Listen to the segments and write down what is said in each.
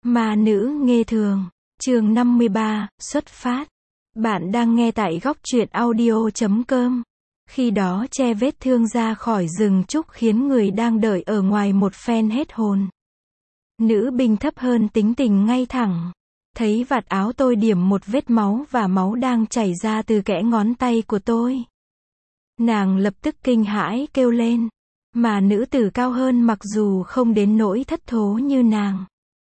Ma nữ nghê thường. Chương 53, xuất phát. Bạn đang nghe tại góc truyện audio.com. Khi đó che vết thương ra khỏi rừng trúc khiến người đang đợi ở ngoài một phen hết hồn. Nữ binh thấp hơn tính tình ngay thẳng. Thấy vạt áo tôi điểm một vết máu và máu đang chảy ra từ kẽ ngón tay của tôi. Nàng lập tức kinh hãi kêu lên. Mà nữ tử cao hơn mặc dù không đến nỗi thất thố như nàng,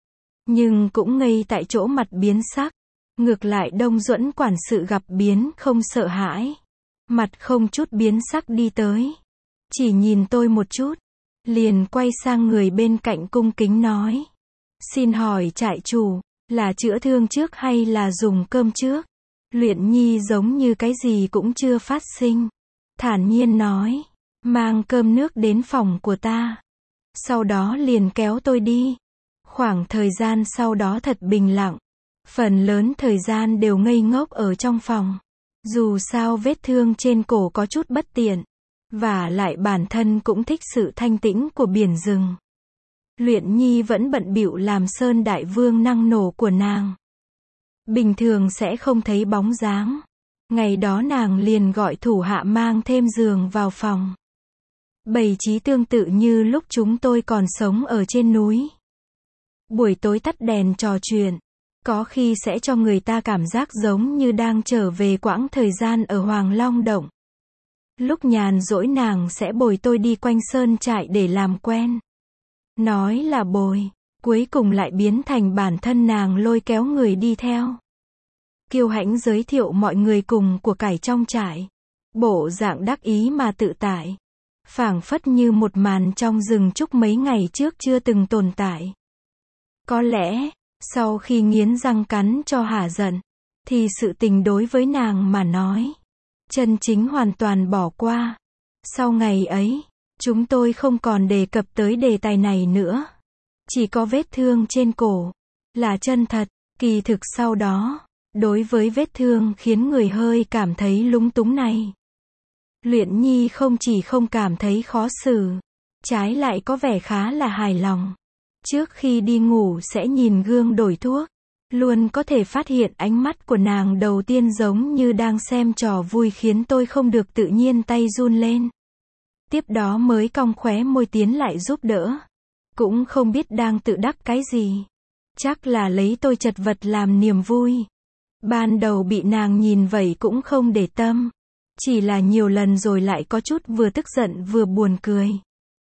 nhưng cũng ngây tại chỗ mặt biến sắc. Ngược lại Đông Duẫn quản sự gặp biến không sợ hãi. Mặt không chút biến sắc đi tới. Chỉ nhìn tôi một chút. Liền quay sang người bên cạnh cung kính nói. Xin hỏi trại chủ, là chữa thương trước hay là dùng cơm trước? Luyện Nhi giống như cái gì cũng chưa phát sinh. Thản nhiên nói. Mang cơm nước đến phòng của ta. Sau đó liền kéo tôi đi. Khoảng thời gian sau đó thật bình lặng. Phần lớn thời gian đều ngây ngốc ở trong phòng. Dù sao vết thương trên cổ có chút bất tiện. Và lại bản thân cũng thích sự thanh tĩnh của biển rừng. Luyện Nhi vẫn bận bịu làm Sơn Đại Vương năng nổ của nàng. Bình thường sẽ không thấy bóng dáng. Ngày đó nàng liền gọi thủ hạ mang thêm giường vào phòng. Bày trí tương tự như lúc chúng tôi còn sống ở trên núi. Buổi tối tắt đèn trò chuyện. Có khi sẽ cho người ta cảm giác giống như đang trở về quãng thời gian ở Hoàng Long Động. Lúc nhàn rỗi nàng sẽ bồi tôi đi quanh sơn trại để làm quen. Nói là bồi, cuối cùng lại biến thành bản thân nàng lôi kéo người đi theo. Kiêu hãnh giới thiệu mọi người cùng của cải trong trại. Bộ dạng đắc ý mà tự tại. Phảng phất như một màn trong rừng trúc mấy ngày trước chưa từng tồn tại. Có lẽ, sau khi nghiến răng cắn cho hả giận, thì sự tình đối với nàng mà nói, chân chính hoàn toàn bỏ qua. Sau ngày ấy, chúng tôi không còn đề cập tới đề tài này nữa. Chỉ có vết thương trên cổ, là chân thật. Kỳ thực sau đó, đối với vết thương khiến người hơi cảm thấy lúng túng này, Luyện Nhi không chỉ không cảm thấy khó xử, trái lại có vẻ khá là hài lòng. Trước khi đi ngủ sẽ nhìn gương đổi thuốc, luôn có thể phát hiện ánh mắt của nàng đầu tiên giống như đang xem trò vui khiến tôi không được tự nhiên tay run lên. Tiếp đó mới cong khóe môi tiến lại giúp đỡ. Cũng không biết đang tự đắc cái gì. Chắc là lấy tôi chật vật làm niềm vui. Ban đầu bị nàng nhìn vậy cũng không để tâm. Chỉ là nhiều lần rồi lại có chút vừa tức giận vừa buồn cười.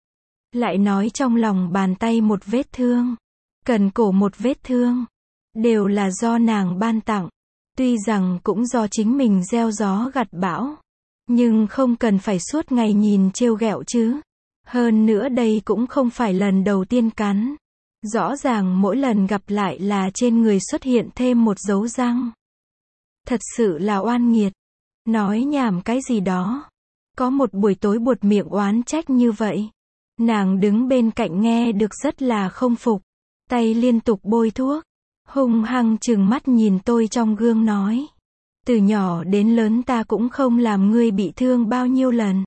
Lại nói trong lòng bàn tay một vết thương, cần cổ một vết thương, đều là do nàng ban tặng. Tuy rằng cũng do chính mình gieo gió gặt bão, nhưng không cần phải suốt ngày nhìn trêu ghẹo chứ. Hơn nữa đây cũng không phải lần đầu tiên cắn. Rõ ràng mỗi lần gặp lại là trên người xuất hiện thêm một dấu răng. Thật sự là oan nghiệt. Nói nhảm cái gì đó. Có một buổi tối buột miệng oán trách như vậy. Nàng đứng bên cạnh nghe được rất là không phục. Tay liên tục bôi thuốc. Hung hăng trừng mắt nhìn tôi trong gương nói. Từ nhỏ đến lớn ta cũng không làm ngươi bị thương bao nhiêu lần.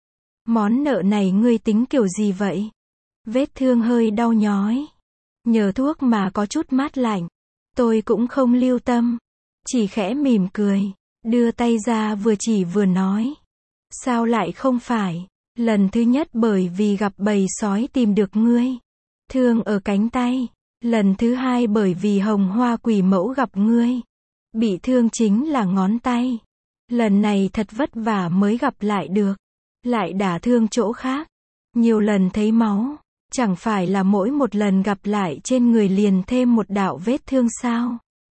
Món nợ này ngươi tính kiểu gì vậy? Vết thương hơi đau nhói. Nhờ thuốc mà có chút mát lạnh. Tôi cũng không lưu tâm. Chỉ khẽ mỉm cười. Đưa tay ra vừa chỉ vừa nói. Sao lại không phải? Lần thứ nhất bởi vì gặp bầy sói tìm được ngươi. Thương ở cánh tay. Lần thứ hai bởi vì hồng hoa quỷ mẫu gặp ngươi. Bị thương chính là ngón tay. Lần này thật vất vả mới gặp lại được. Lại đả thương chỗ khác. Nhiều lần thấy máu. Chẳng phải là mỗi một lần gặp lại trên người liền thêm một đạo vết thương sao?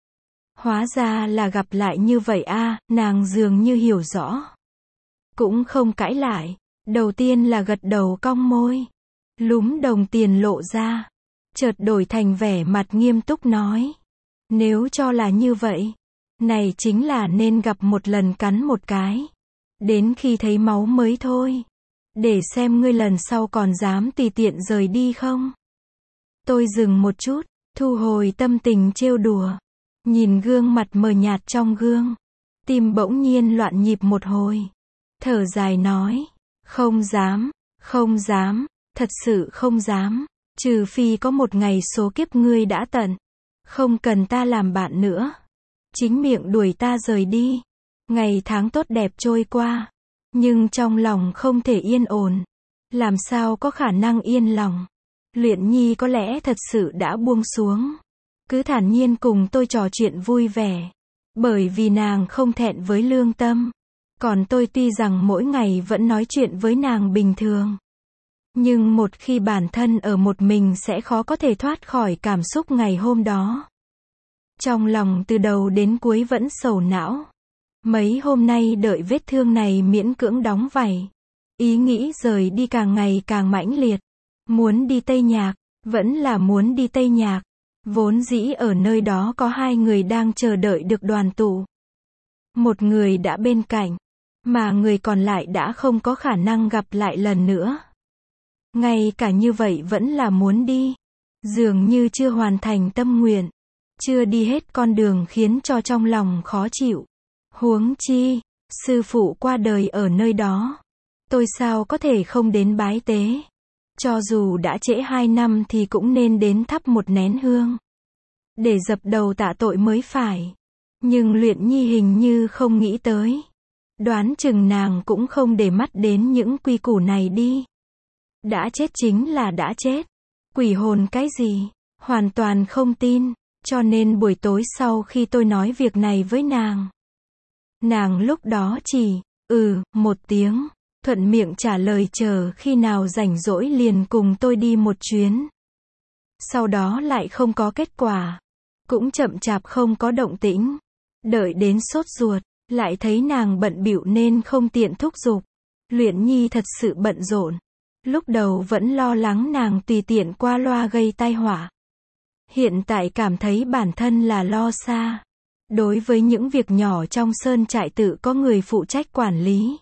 Hóa ra là gặp lại như vậy a, nàng dường như hiểu rõ. Cũng không cãi lại. Đầu tiên là gật đầu cong môi. Lúm đồng tiền lộ ra. Chợt đổi thành vẻ mặt nghiêm túc nói. Nếu cho là như vậy, này chính là nên gặp một lần cắn một cái. Đến khi thấy máu mới thôi. Để xem ngươi lần sau còn dám tùy tiện rời đi không? Tôi dừng một chút, thu hồi tâm tình trêu đùa. Nhìn gương mặt mờ nhạt trong gương. Tim bỗng nhiên loạn nhịp một hồi. Thở dài nói. Không dám, không dám, thật sự không dám. Trừ phi có một ngày số kiếp ngươi đã tận. Không cần ta làm bạn nữa. Chính miệng đuổi ta rời đi. Ngày tháng tốt đẹp trôi qua. Nhưng trong lòng không thể yên ổn. Làm sao có khả năng yên lòng. Luyện Nhi có lẽ thật sự đã buông xuống. Cứ thản nhiên cùng tôi trò chuyện vui vẻ. Bởi vì nàng không thẹn với lương tâm. Còn tôi tuy rằng mỗi ngày vẫn nói chuyện với nàng bình thường. Nhưng một khi bản thân ở một mình sẽ khó có thể thoát khỏi cảm xúc ngày hôm đó. Trong lòng từ đầu đến cuối vẫn sầu não. Mấy hôm nay đợi vết thương này miễn cưỡng đóng vảy. Ý nghĩ rời đi càng ngày càng mãnh liệt. Muốn đi Tây Nhạc, vẫn là muốn đi Tây Nhạc. Vốn dĩ ở nơi đó có hai người đang chờ đợi được đoàn tụ. Một người đã bên cạnh, mà người còn lại đã không có khả năng gặp lại lần nữa. Ngay cả như vậy vẫn là muốn đi. Dường như chưa hoàn thành tâm nguyện. Chưa đi hết con đường khiến cho trong lòng khó chịu. Huống chi, sư phụ qua đời ở nơi đó. Tôi sao có thể không đến bái tế. Cho dù đã trễ 2 năm thì cũng nên đến thắp một nén hương. Để dập đầu tạ tội mới phải. Nhưng Luyện Nhi hình như không nghĩ tới. Đoán chừng nàng cũng không để mắt đến những quy củ này đi. Đã chết chính là đã chết. Quỷ hồn cái gì? Hoàn toàn không tin. Cho nên buổi tối sau khi tôi nói việc này với nàng lúc đó chỉ, một tiếng, thuận miệng trả lời chờ khi nào rảnh rỗi liền cùng tôi đi một chuyến. Sau đó lại không có kết quả. Cũng chậm chạp không có động tĩnh. Đợi đến sốt ruột, lại thấy nàng bận bịu nên không tiện thúc giục. Luyện Nhi thật sự bận rộn. Lúc đầu vẫn lo lắng nàng tùy tiện qua loa gây tai họa. Hiện tại cảm thấy bản thân là lo xa. Đối với những việc nhỏ trong sơn trại tự có người phụ trách quản lý.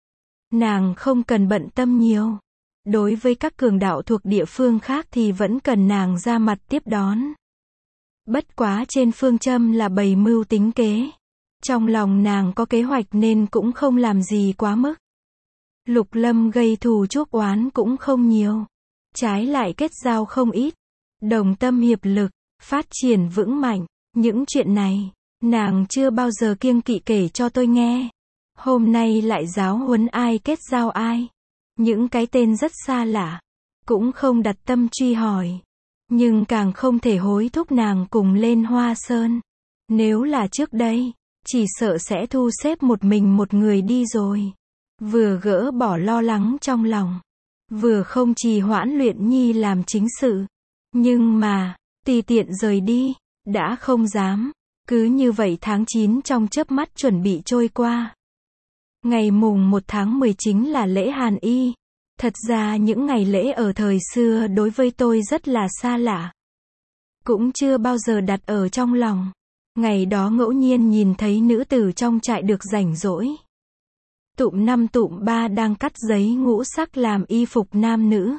Nàng không cần bận tâm nhiều. Đối với các cường đạo thuộc địa phương khác thì vẫn cần nàng ra mặt tiếp đón. Bất quá trên phương châm là bày mưu tính kế. Trong lòng nàng có kế hoạch nên cũng không làm gì quá mức. Lục Lâm gây thù chuốc oán cũng không nhiều. Trái lại kết giao không ít. Đồng tâm hiệp lực, phát triển vững mạnh. Những chuyện này, nàng chưa bao giờ kiêng kỵ kể cho tôi nghe. Hôm nay lại giáo huấn ai kết giao ai. Những cái tên rất xa lạ. Cũng không đặt tâm truy hỏi. Nhưng càng không thể hối thúc nàng cùng lên Hoa Sơn. Nếu là trước đây, chỉ sợ sẽ thu xếp một mình một người đi rồi. Vừa gỡ bỏ lo lắng trong lòng. Vừa không trì hoãn Luyện Nhi làm chính sự. Nhưng mà, tùy tiện rời đi, đã không dám. Cứ như vậy tháng 9 trong chớp mắt chuẩn bị trôi qua. Ngày mùng 1 tháng 10 chính là lễ Hàn Y. Thật ra những ngày lễ ở thời xưa đối với tôi rất là xa lạ. Cũng chưa bao giờ đặt ở trong lòng. Ngày đó ngẫu nhiên nhìn thấy nữ tử trong trại được rảnh rỗi. Tụm 5 tụm 3 đang cắt giấy ngũ sắc làm y phục nam nữ.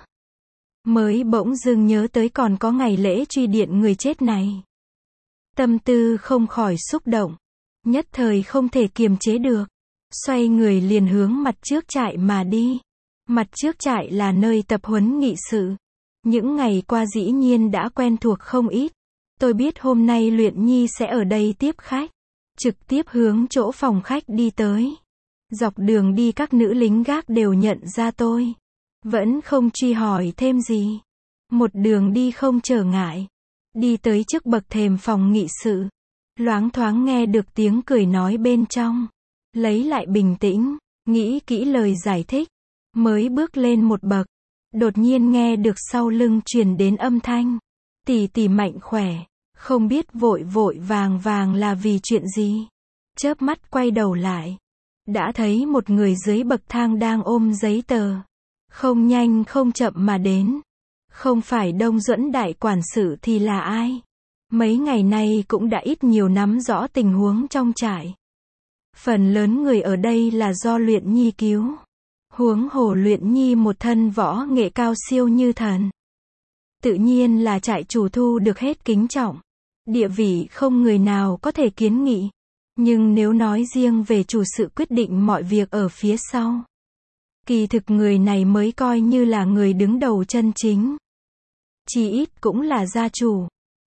Mới bỗng dưng nhớ tới còn có ngày lễ truy điện người chết này. Tâm tư không khỏi xúc động. Nhất thời không thể kiềm chế được. Xoay người liền hướng mặt trước trại mà đi. Mặt trước trại là nơi tập huấn nghị sự. Những ngày qua dĩ nhiên đã quen thuộc không ít. Tôi biết hôm nay Luyện Nhi sẽ ở đây tiếp khách. Trực tiếp hướng chỗ phòng khách đi tới. Dọc đường đi các nữ lính gác đều nhận ra tôi. Vẫn không truy hỏi thêm gì. Một đường đi không trở ngại. Đi tới trước bậc thềm phòng nghị sự. Loáng thoáng nghe được tiếng cười nói bên trong. Lấy lại bình tĩnh, nghĩ kỹ lời giải thích. Mới bước lên một bậc. Đột nhiên nghe được sau lưng truyền đến âm thanh. Tỷ tỷ mạnh khỏe. Không biết vội vội vàng vàng là vì chuyện gì. Chớp mắt quay đầu lại. Đã thấy một người dưới bậc thang đang ôm giấy tờ. Không nhanh không chậm mà đến. Không phải Đông Duẫn đại quản sự thì là ai? Mấy ngày nay cũng đã ít nhiều nắm rõ tình huống trong trại. Phần lớn người ở đây là do Luyện Nhi cứu. Huống hồ Luyện Nhi một thân võ nghệ cao siêu như thần. Tự nhiên là trại chủ thu được hết kính trọng. Địa vị không người nào có thể kiến nghị. Nhưng nếu nói riêng về chủ sự quyết định mọi việc ở phía sau. Kỳ thực người này mới coi như là người đứng đầu chân chính. Chỉ ít cũng là gia chủ.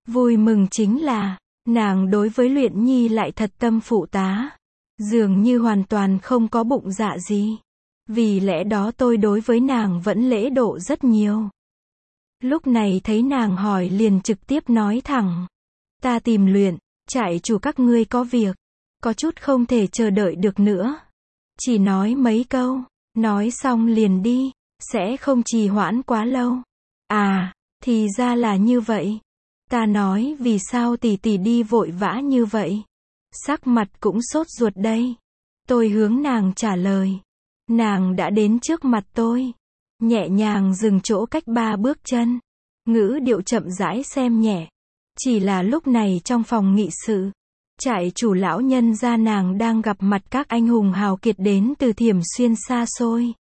Vui mừng chính là, nàng đối với Luyện Nhi lại thật tâm phụ tá. Dường như hoàn toàn không có bụng dạ gì. Vì lẽ đó tôi đối với nàng vẫn lễ độ rất nhiều. Lúc này thấy nàng hỏi liền trực tiếp nói thẳng. Ta tìm Luyện, trại chủ các ngươi có việc. Có chút không thể chờ đợi được nữa. Chỉ nói mấy câu, nói xong liền đi, sẽ không trì hoãn quá lâu. À, thì ra là như vậy. Ta nói vì sao tỷ tỷ đi vội vã như vậy. Sắc mặt cũng sốt ruột đây. Tôi hướng nàng trả lời. Nàng đã đến trước mặt tôi. Nhẹ nhàng dừng chỗ cách 3 bước chân. Ngữ điệu chậm rãi xem nhẹ. Chỉ là lúc này trong phòng nghị sự. Trại chủ lão nhân gia nàng đang gặp mặt các anh hùng hào kiệt đến từ Thiểm Xuyên xa xôi.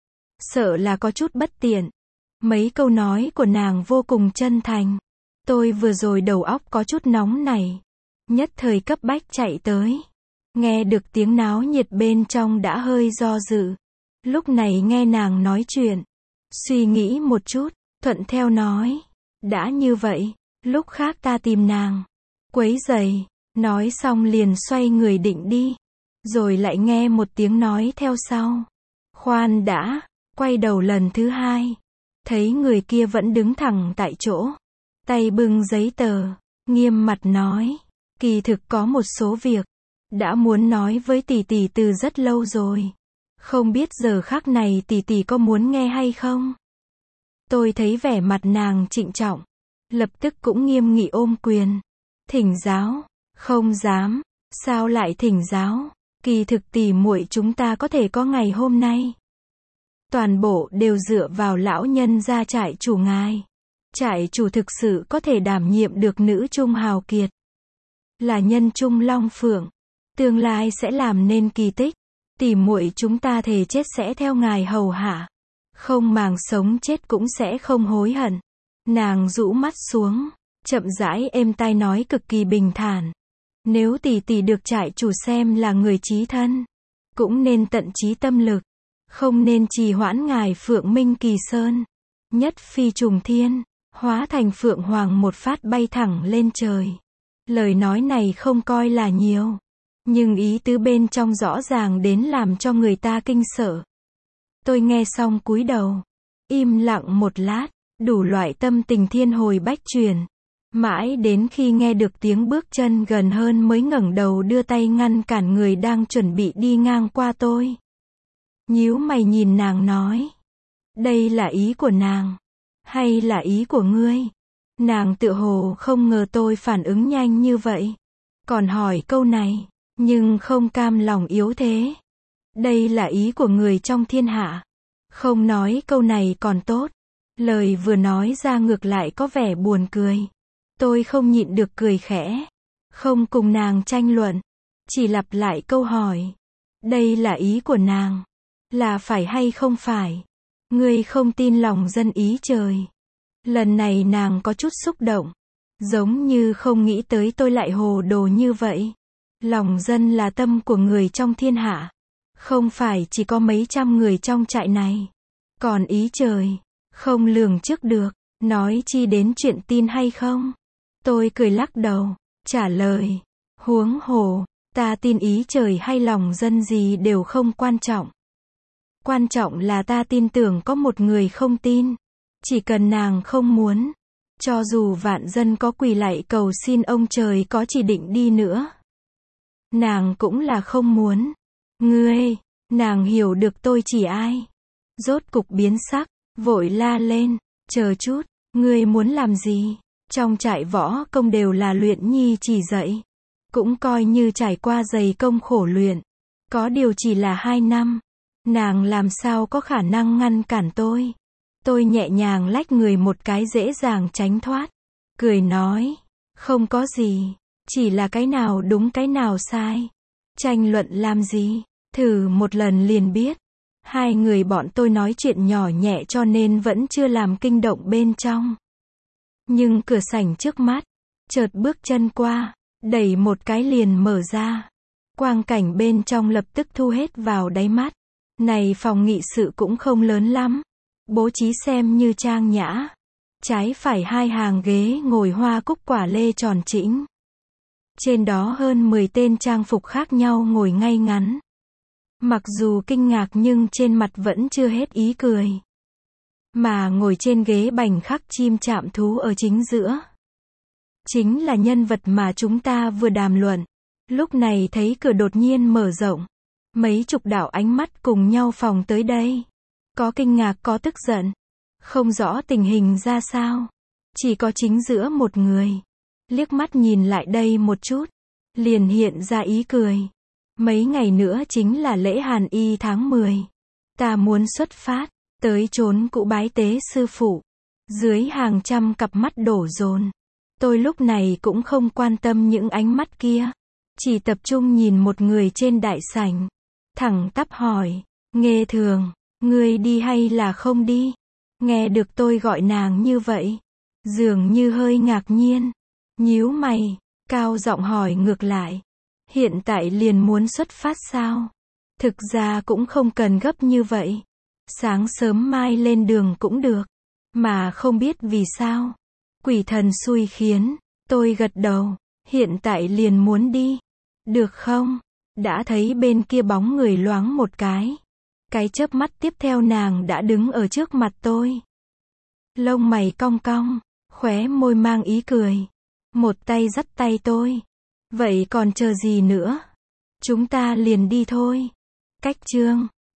Sợ là có chút bất tiện. Mấy câu nói của nàng vô cùng chân thành. Tôi vừa rồi đầu óc có chút nóng này. Nhất thời cấp bách chạy tới. Nghe được tiếng náo nhiệt bên trong đã hơi do dự. Lúc này nghe nàng nói chuyện. Suy nghĩ một chút, thuận theo nói. Đã như vậy, lúc khác ta tìm nàng. Quấy rầy. Nói xong liền xoay người định đi. Rồi lại nghe một tiếng nói theo sau. Khoan đã, quay đầu lần thứ 2. Thấy người kia vẫn đứng thẳng tại chỗ. Tay bưng giấy tờ, nghiêm mặt nói. Kỳ thực có một số việc. Đã muốn nói với tỷ tỷ từ rất lâu rồi. Không biết giờ khắc này tỷ tỷ có muốn nghe hay không? Tôi thấy vẻ mặt nàng trịnh trọng. Lập tức cũng nghiêm nghị ôm quyền. Thỉnh giáo. Không dám. Sao lại thỉnh giáo? Kỳ thực tỷ muội chúng ta có thể có ngày hôm nay. Toàn bộ đều dựa vào lão nhân gia trại chủ ngài. Trại chủ thực sự có thể đảm nhiệm được nữ trung hào kiệt. Là nhân trung long phượng. Tương lai sẽ làm nên kỳ tích. Tỷ muội chúng ta thề chết sẽ theo ngài hầu hạ. Không màng sống chết cũng sẽ không hối hận. Nàng rũ mắt xuống. Chậm rãi êm tai nói cực kỳ bình thản. Nếu tỷ tỷ được trại chủ xem là người chí thân. Cũng nên tận chí tâm lực. Không nên trì hoãn ngài Phượng Minh Kỳ Sơn. Nhất phi trùng thiên. Hóa thành Phượng Hoàng một phát bay thẳng lên trời. Lời nói này không coi là nhiều. Nhưng ý tứ bên trong rõ ràng đến làm cho người ta kinh sợ. Tôi nghe xong cúi đầu. Im lặng một lát. Đủ loại tâm tình thiên hồi bách truyền. Mãi đến khi nghe được tiếng bước chân gần hơn mới ngẩng đầu đưa tay ngăn cản người đang chuẩn bị đi ngang qua tôi. Nhíu mày nhìn nàng nói. Đây là ý của nàng. Hay là ý của ngươi? Nàng tựa hồ không ngờ tôi phản ứng nhanh như vậy. Còn hỏi câu này. Nhưng không cam lòng yếu thế. Đây là ý của người trong thiên hạ. Không nói câu này còn tốt. Lời vừa nói ra ngược lại có vẻ buồn cười. Tôi không nhịn được cười khẽ. Không cùng nàng tranh luận. Chỉ lặp lại câu hỏi. Đây là ý của nàng. Là phải hay không phải? Ngươi không tin lòng dân ý trời. Lần này nàng có chút xúc động. Giống như không nghĩ tới tôi lại hồ đồ như vậy. Lòng dân là tâm của người trong thiên hạ. Không phải chỉ có mấy trăm người trong trại này. Còn ý trời. Không lường trước được. Nói chi đến chuyện tin hay không? Tôi cười lắc đầu. Trả lời. Huống hồ. Ta tin ý trời hay lòng dân gì đều không quan trọng. Quan trọng là ta tin tưởng có một người không tin. Chỉ cần nàng không muốn. Cho dù vạn dân có quỳ lạy cầu xin ông trời có chỉ định đi nữa. Nàng cũng là không muốn. Ngươi, nàng hiểu được tôi chỉ ai. Rốt cục biến sắc, vội la lên. Chờ chút, ngươi muốn làm gì? Trong trại võ công đều là Luyện Nhi chỉ dạy. Cũng coi như trải qua dày công khổ luyện. Có điều chỉ là 2 năm. Nàng làm sao có khả năng ngăn cản tôi. Tôi nhẹ nhàng lách người một cái dễ dàng tránh thoát. Cười nói. Không có gì. Chỉ là cái nào đúng cái nào sai. Tranh luận làm gì. Thử một lần liền biết. Hai người bọn tôi nói chuyện nhỏ nhẹ cho nên vẫn chưa làm kinh động bên trong. Nhưng cửa sảnh trước mắt. Chợt bước chân qua. Đẩy một cái liền mở ra. Quang cảnh bên trong lập tức thu hết vào đáy mắt. Này phòng nghị sự cũng không lớn lắm. Bố trí xem như trang nhã. Trái phải hai hàng ghế ngồi hoa cúc quả lê tròn trĩnh. Trên đó hơn 10 tên trang phục khác nhau ngồi ngay ngắn. Mặc dù kinh ngạc nhưng trên mặt vẫn chưa hết ý cười. Mà ngồi trên ghế bành khắc chim chạm thú ở chính giữa. Chính là nhân vật mà chúng ta vừa đàm luận. Lúc này thấy cửa đột nhiên mở rộng. Mấy chục đạo ánh mắt cùng nhau phóng tới đây. Có kinh ngạc có tức giận. Không rõ tình hình ra sao. Chỉ có chính giữa một người. Liếc mắt nhìn lại đây một chút. Liền hiện ra ý cười. Mấy ngày nữa chính là lễ Hàn Y tháng 10. Ta muốn xuất phát. Tới chốn cũ bái tế sư phụ. Dưới hàng trăm cặp mắt đổ dồn. Tôi lúc này cũng không quan tâm những ánh mắt kia. Chỉ tập trung nhìn một người trên đại sảnh. Thẳng tắp hỏi. Nghê Thường, ngươi đi hay là không đi? Nghe được tôi gọi nàng như vậy. Dường như hơi ngạc nhiên. Nhíu mày. Cao giọng hỏi ngược lại. Hiện tại liền muốn xuất phát sao? Thực ra cũng không cần gấp như vậy. Sáng sớm mai lên đường cũng được. Mà không biết vì sao. Quỷ thần xui khiến. Tôi gật đầu. Hiện tại liền muốn đi. Được không? Đã thấy bên kia bóng người loáng một cái. Cái chớp mắt tiếp theo nàng đã đứng ở trước mặt tôi. Lông mày cong cong. Khóe môi mang ý cười. Một tay dắt tay tôi. Vậy còn chờ gì nữa? Chúng ta liền đi thôi. Cách chương